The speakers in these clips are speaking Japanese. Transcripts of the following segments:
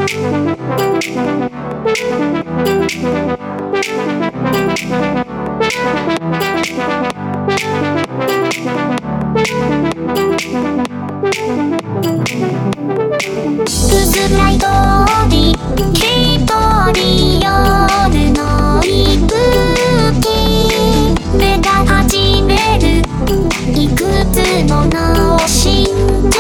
薄暗い通り一人夜の息吹目が始めるいくつもの心情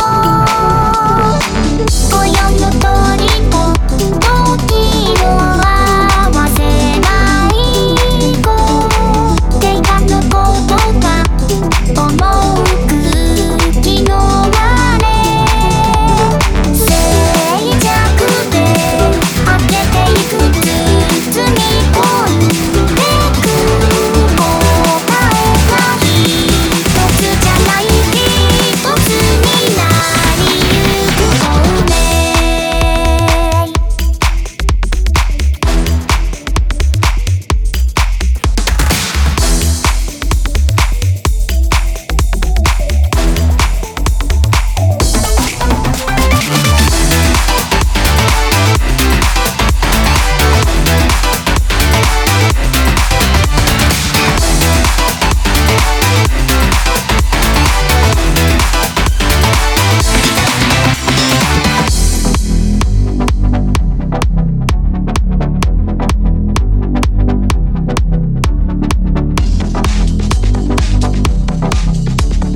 泳ぐ鳥と時を合わせない子手がぬことか思う空気のあれ静寂で開けていく包み込んでく答えが一つじゃない一つになりゆく運命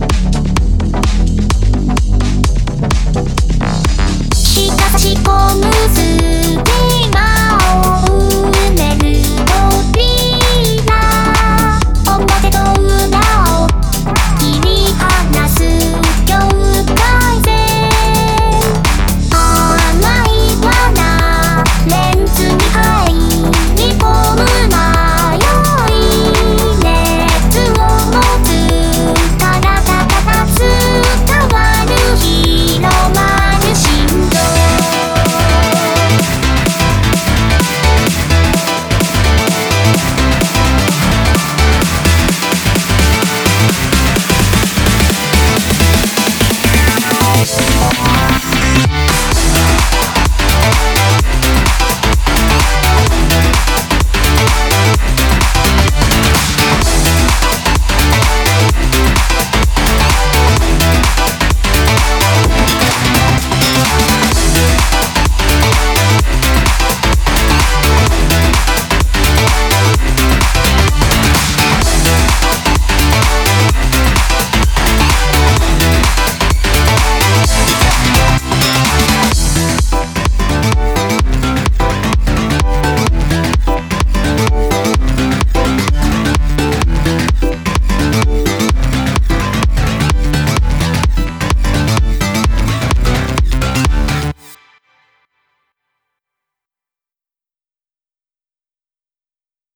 差し込む